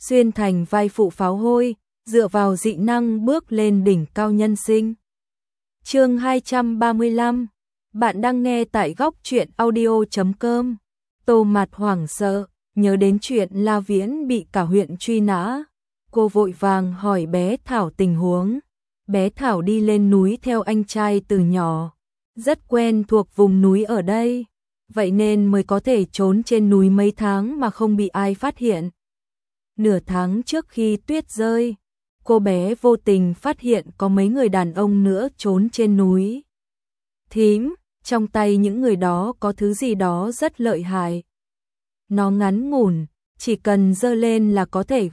xuyên thành vai phụ pháo hôi, dựa vào dị năng bước lên đỉnh cao nhân sinh. Chương 235. Bạn đang nghe tại góc truyện audio.com. Tô Mạt hoảng sợ, nhớ đến chuyện La Viễn bị cả huyện truy nã. Cô vội vàng hỏi bé Thảo tình huống. Bé Thảo đi lên núi theo anh trai từ nhỏ, rất quen thuộc vùng núi ở đây, vậy nên mới có thể trốn trên núi mấy tháng mà không bị ai phát hiện. Nửa tháng trước khi tuyết rơi, cô bé vô tình phát hiện có mấy người đàn ông nữa trốn trên núi. Thím, trong tay những người đó có thứ gì đó rất lợi hại. Nó ngắn ngủn, chỉ cần giơ lên là có thể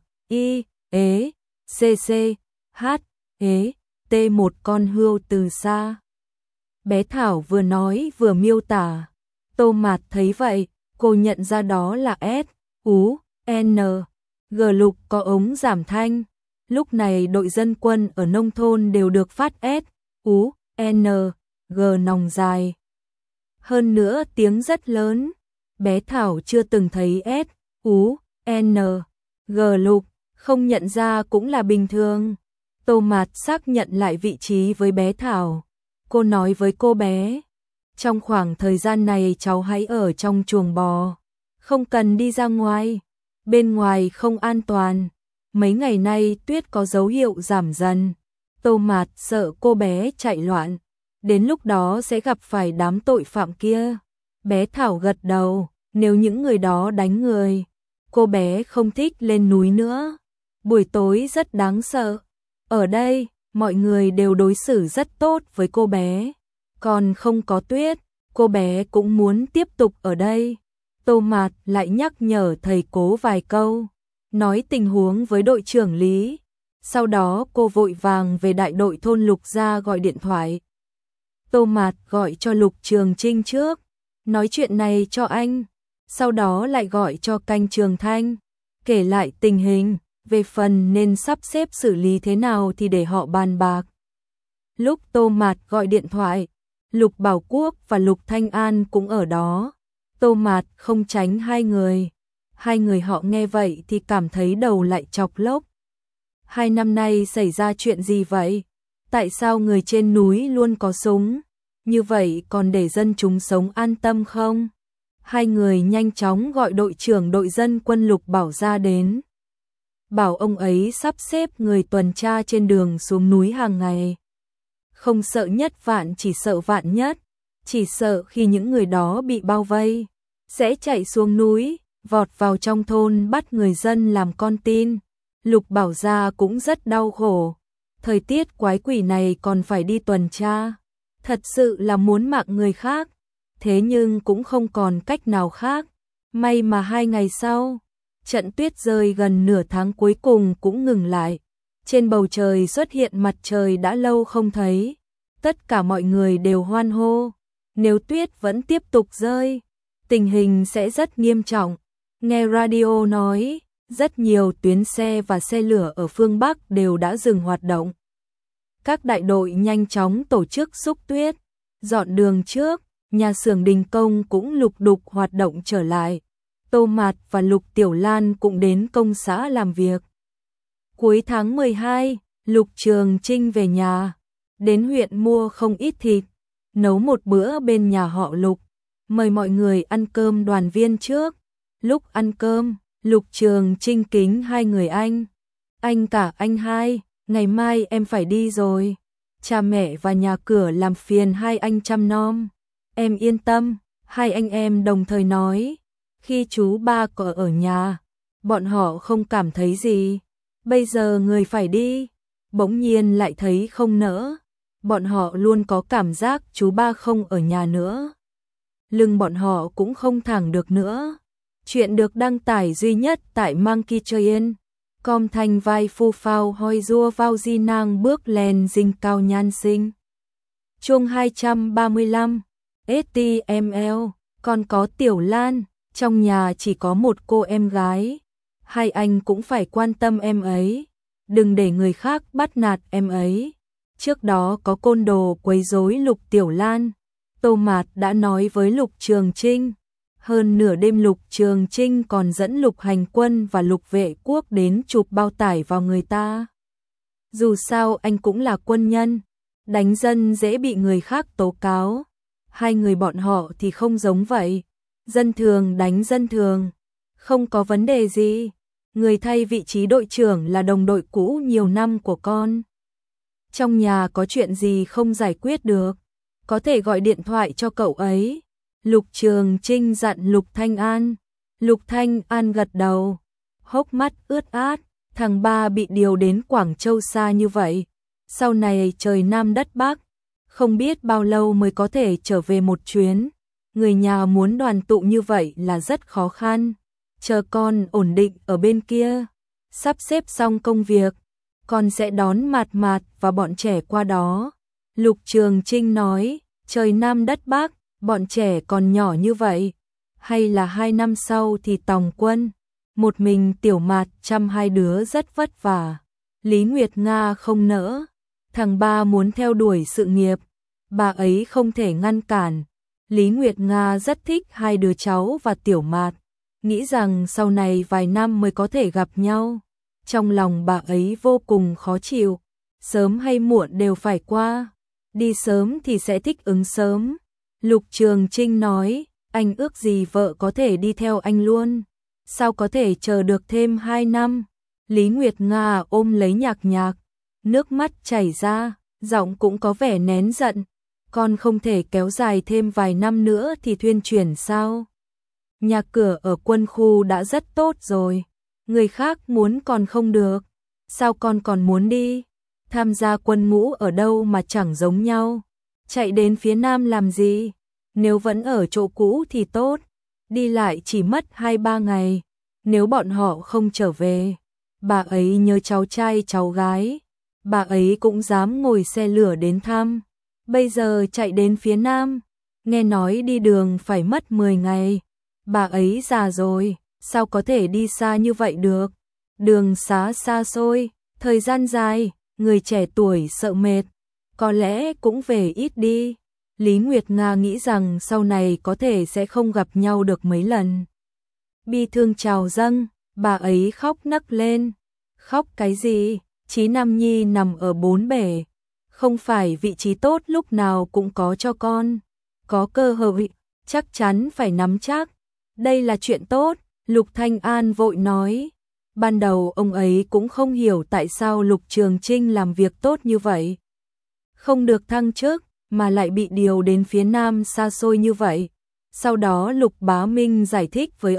T một con hươu từ xa. Bé Thảo vừa nói vừa miêu tả. Tô Mạt thấy vậy, cô nhận ra đó là S.U.N.G lục có ống giảm thanh. Lúc này đội dân quân ở nông thôn đều được phát S.U.N.G nòng dài. Hơn nữa tiếng rất lớn. Bé Thảo chưa từng thấy S.U.N.G lục, không nhận ra cũng là bình thường. Tô Mạt xác nhận lại vị trí với bé Thảo. Cô nói với cô bé, trong khoảng thời gian này cháu hãy ở trong chuồng bò, không cần đi ra ngoài, bên ngoài không an toàn. Mấy ngày nay tuyết có dấu hiệu giảm dần. Tô Mạt sợ cô bé chạy loạn, đến lúc đó sẽ gặp phải đám tội phạm kia. Bé Thảo gật đầu, nếu những người đó đánh người, cô bé không thích lên núi nữa. Buổi tối rất đáng sợ. Ở đây, mọi người đều đối xử rất tốt với cô bé. Còn không có tuyết, cô bé cũng muốn tiếp tục ở đây. Tô Mạt lại nhắc nhở thầy Cố vài câu, nói tình huống với đội trưởng Lý. Sau đó cô vội vàng về đại đội thôn Lục ra gọi điện thoại. Tô Mạt gọi cho Lục Trường Trinh trước, nói chuyện này cho anh. Sau đó lại gọi cho Canh Trường Thanh, kể lại tình hình. Về phần nên sắp xếp xử lý thế nào thì để họ bàn bạc. Lúc Tô Mạt gọi điện thoại, Lục Bảo Quốc và Lục Thanh An cũng ở đó. Tô Mạt không tránh hai người. Hai người họ nghe vậy thì cảm thấy đầu lại chọc lốc. 2 năm nay xảy ra chuyện gì vậy? Tại sao người trên núi luôn có súng? Như vậy còn để dân chúng sống an tâm không? Hai người nhanh chóng gọi đội trưởng đội dân quân Lục Bảo ra đến. Bảo ông ấy sắp xếp người tuần tra trên đường xuống núi hàng ngày. Không sợ nhất vạn chỉ sợ vạn nhất, chỉ sợ khi những người đó bị bao vây, sẽ chạy xuống núi, vọt vào trong thôn bắt người dân làm con tin. Lục Bảo gia cũng rất đau khổ, thời tiết quái quỷ này còn phải đi tuần tra, thật sự là muốn mạng người khác, thế nhưng cũng không còn cách nào khác. May mà 2 ngày sau, trận tuyết rơi gần nửa tháng cuối cùng cũng ngừng lại. Trên bầu trời xuất hiện mặt trời đã lâu không thấy. Tất cả mọi người đều hoan hô. Nếu tuyết vẫn tiếp tục rơi, tình hình sẽ rất nghiêm trọng. Nghe radio nói, rất nhiều tuyến xe và xe lửa ở phương Bắc đều đã dừng hoạt động. Các đại đội nhanh chóng tổ chức xúc tuyết, dọn đường trước, nhà xưởng đình công cũng lục đục hoạt động trở lại. Tô Mạt và Lục Tiểu Lan cũng đến công xã làm việc. Cuối tháng 12, Lục Trường Trinh về nhà, đến huyện mua không ít thịt, nấu một bữa bên nhà họ Lục, mời mọi người ăn cơm đoàn viên trước. Lúc ăn cơm, Lục Trường Trinh kính hai người anh cả anh hai, ngày mai em phải đi rồi. Cha mẹ và nhà cửa làm phiền hai anh chăm nom. Em yên tâm, hai anh em đồng thời nói. Khi chú ba có ở nhà, bọn họ không cảm thấy gì. Bây giờ người phải đi, bỗng nhiên lại thấy không nỡ. Bọn họ luôn có cảm giác chú ba không ở nhà nữa. Lưng bọn họ cũng không thẳng được nữa. Chuyện được đăng tải duy nhất tại Monkey Train. Com thành vai phu phao hoi rua vào di nang bước lên dinh cao nhan sinh. Chương 235 STML. Còn có Tiểu Lan. Trong nhà chỉ có một cô em gái. Hai anh cũng phải quan tâm em ấy. Đừng để người khác bắt nạt em ấy. Trước đó có côn đồ quấy rối Lục Tiểu Lan. Tô Mạt đã nói với Lục Trường Trinh. Hơn nửa đêm Lục Trường Trinh còn dẫn Lục Hành Quân và Lục Vệ Quốc đến chụp bao tải vào người ta. Dù sao anh cũng là quân nhân, đánh dân dễ bị người khác tố cáo. Hai người bọn họ thì không giống vậy. Dân thường đánh dân thường, không có vấn đề gì. Người thay vị trí đội trưởng là đồng đội cũ nhiều năm của con. Trong nhà có chuyện gì không giải quyết được, có thể gọi điện thoại cho cậu ấy. Lục Trường Trinh dặn Lục Thanh An. Lục Thanh An gật đầu, hốc mắt ướt át. Thằng ba bị điều đến Quảng Châu xa như vậy, sau này trời Nam đất Bắc, không biết bao lâu mới có thể trở về một chuyến. Người nhà muốn đoàn tụ như vậy là rất khó khăn. Chờ con ổn định ở bên kia, sắp xếp xong công việc, con sẽ đón Mạt Mạt và bọn trẻ qua đó. Lục Trường Trinh nói, trời Nam đất Bắc, bọn trẻ còn nhỏ như vậy, hay là 2 năm sau thì tòng quân. Một mình Tiểu Mạt chăm hai đứa rất vất vả. Lý Nguyệt Nga không nỡ, thằng ba muốn theo đuổi sự nghiệp, bà ấy không thể ngăn cản. Lý Nguyệt Nga rất thích hai đứa cháu và Tiểu Mạt, nghĩ rằng sau này vài năm mới có thể gặp nhau. Trong lòng bà ấy vô cùng khó chịu, sớm hay muộn đều phải qua, đi sớm thì sẽ thích ứng sớm. Lục Trường Trinh nói, anh ước gì vợ có thể đi theo anh luôn, sao có thể chờ được thêm 2 năm. Lý Nguyệt Nga ôm lấy Nhạc Nhạc, nước mắt chảy ra, giọng cũng có vẻ nén giận. Con không thể kéo dài thêm vài năm nữa thì thuyên chuyển sao? Nhà cửa ở quân khu đã rất tốt rồi, người khác muốn còn không được, sao con còn muốn đi? Tham gia quân ngũ ở đâu mà chẳng giống nhau, chạy đến phía Nam làm gì? Nếu vẫn ở chỗ cũ thì tốt, đi lại chỉ mất 2-3 ngày, nếu bọn họ không trở về, bà ấy nhớ cháu trai cháu gái, bà ấy cũng dám ngồi xe lửa đến thăm. Bây giờ chạy đến phía Nam, nghe nói đi đường phải mất 10 ngày, bà ấy già rồi, sao có thể đi xa như vậy được? Đường xá xa xôi, thời gian dài, người trẻ tuổi sợ mệt, có lẽ cũng về ít đi. Lý Nguyệt Nga nghĩ rằng sau này có thể sẽ không gặp nhau được mấy lần. Bi thương trào dâng, bà ấy khóc nấc lên. Khóc cái gì? Chí Nam Nhi nằm ở 4 bể, không phải vị trí tốt lúc nào cũng có cho con. Có cơ hội, chắc chắn phải nắm chắc. Đây là chuyện tốt, Lục Thanh An vội nói. Ban đầu ông ấy cũng không hiểu tại sao Lục Trường Trinh làm việc tốt như vậy. Không được thăng chức, mà lại bị điều đến phía Nam xa xôi như vậy. Sau đó Lục Bá Minh giải thích với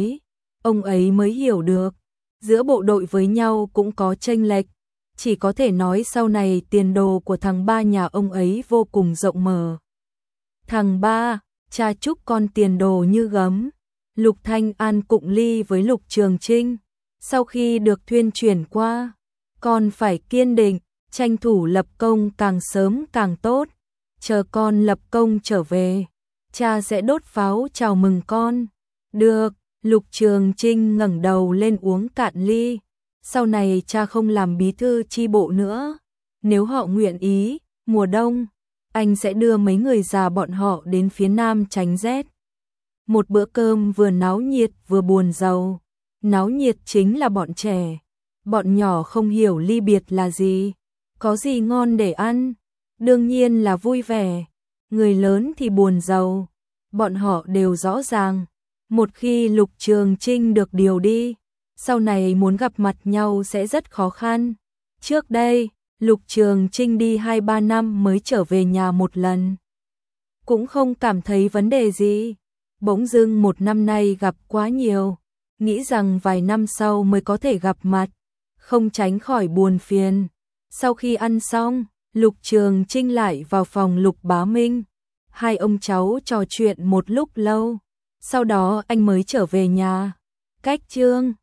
ông ấy mới hiểu được. Giữa bộ đội với nhau cũng có chênh lệch. Chỉ có thể nói sau này tiền đồ của thằng ba nhà ông ấy vô cùng rộng mở. Thằng ba, cha chúc con tiền đồ như gấm. Lục Thanh An cụng ly với Lục Trường Trinh. Sau khi được thuyên chuyển qua, con phải kiên định, tranh thủ lập công càng sớm càng tốt. Chờ con lập công trở về, cha sẽ đốt pháo chào mừng con. Được, Lục Trường Trinh ngẩng đầu lên uống cạn ly. Sau này cha không làm bí thư chi bộ nữa. Nếu họ nguyện ý, mùa đông, anh sẽ đưa mấy người già bọn họ đến phía Nam tránh rét. Một bữa cơm vừa náo nhiệt vừa buồn rầu. Náo nhiệt chính là bọn trẻ. Bọn nhỏ không hiểu ly biệt là gì. Có gì ngon để ăn? Đương nhiên là vui vẻ. Người lớn thì buồn rầu. Bọn họ đều rõ ràng. Một khi Lục Trường Trinh được điều đi, sau này muốn gặp mặt nhau sẽ rất khó khăn. Trước đây, Lục Trường Trinh đi 2-3 năm mới trở về nhà một lần. Cũng không cảm thấy vấn đề gì. Bỗng dưng 1 năm nay gặp quá nhiều, nghĩ rằng vài năm sau mới có thể gặp mặt, không tránh khỏi buồn phiền. Sau khi ăn xong, Lục Trường Trinh lại vào phòng Lục Bá Minh. Hai ông cháu trò chuyện một lúc lâu, sau đó anh mới trở về nhà. Cách Trương